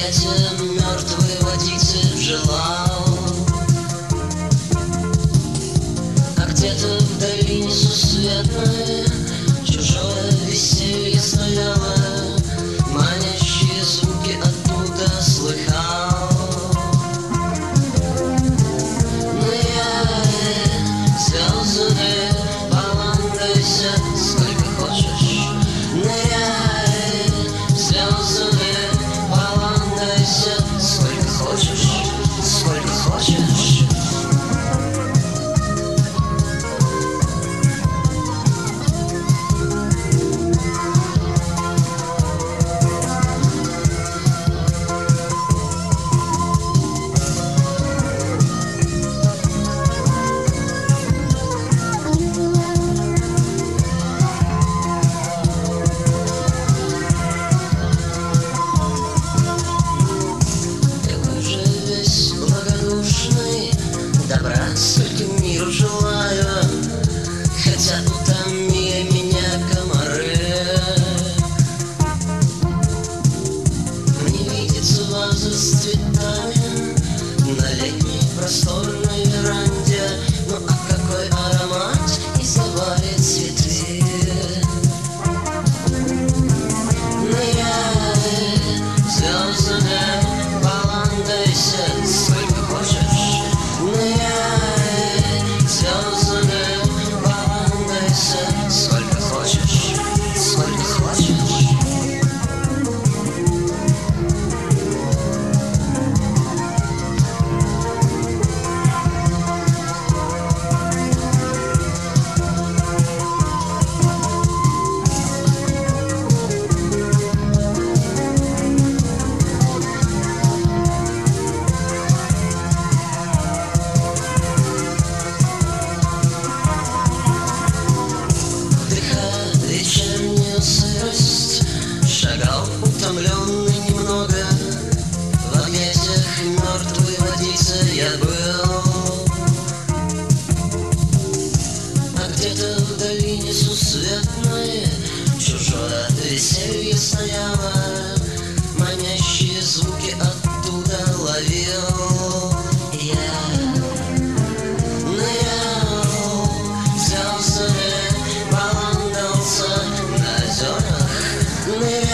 объятия мертвой водицы желал. А где-то в долине сусветной чужое веселье стояло, манящие звуки оттуда слыхал. Но я звездами поландайся сколько хочешь, ныряй звездами поландайся сколько хочешь, сколько хочешь. Добра столько миру желаю, хотя утомили меня комары. Мне видится ваза с цветами на летней просторной веранде. Ну а какой аромат изливает цветы. Ныряй звездами поландайся сколько хочешь, ныряй звездами поландайся сколько хочешь, сколько хочешь. Сырость, шагал утомленный немного, в объятиях мертвой водицы я был. А где-то в долине сусветной чужое веселье стояло, манящие звуки оттуда ловил. Я нырял звездами, поландался на озерах.